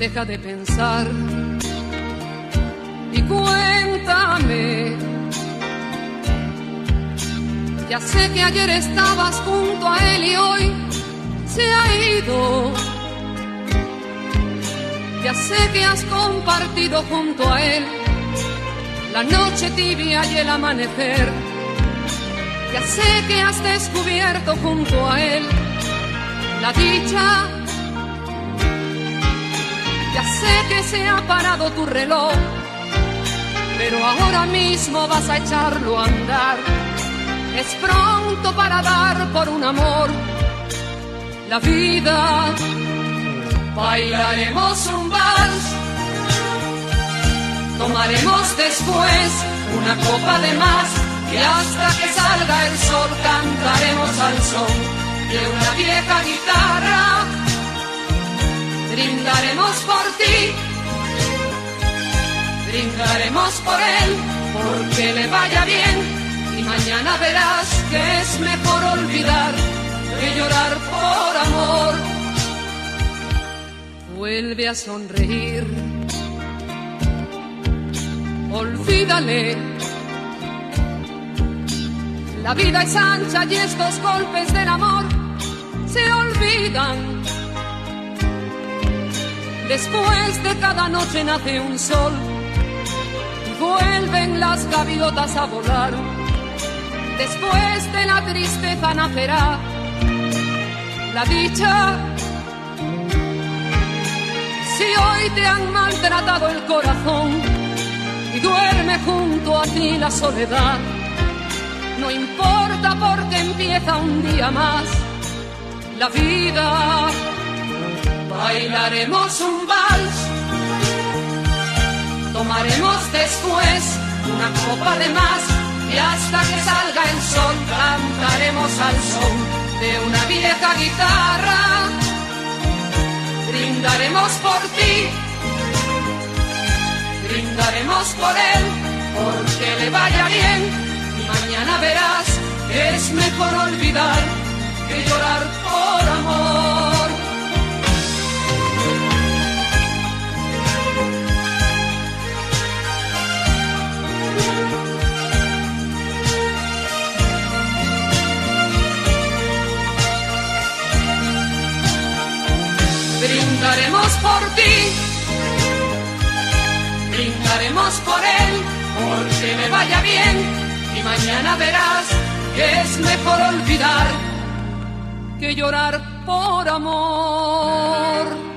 deja de pensar y cuéntame. Ya sé que ayer estabas junto a él y hoy se ha ido. Ya sé que has compartido junto a él la noche tibia y el amanecer. Ya sé que has descubierto junto a él la dicha. Ya sé que se ha parado tu reloj, pero ahora mismo vas a echarlo a andar. Es pronto para dar por un amor la vida. Bailaremos un vals, tomaremos después una copa de más, y hasta que salga el sol cantaremos al son de una vieja guitarra. Brindaremos por ti, brindaremos por él, porque le vaya bien. Y mañana verás que es mejor olvidar que llorar por amor. Vuelve a sonreír, olvídale. La vida es ancha y estos golpes del amor se olvidan. Después de cada noche nace un sol y vuelven las gaviotas a volar. Después de la tristeza nacerá la dicha. Si hoy te han maltratado el corazón y duerme junto a ti la soledad, no importa porque empieza un día más la vida. Bailaremos un vals, tomaremos después una copa de más, y hasta que salga el sol cantaremos al son de una vieja guitarra. Brindaremos por ti, brindaremos por él, porque le vaya bien. Y mañana verás que es mejor olvidar que llorar por amor. Brindaremos por ti, brindaremos por él, porque le vaya bien. Y mañana verás que es mejor olvidar que llorar por amor.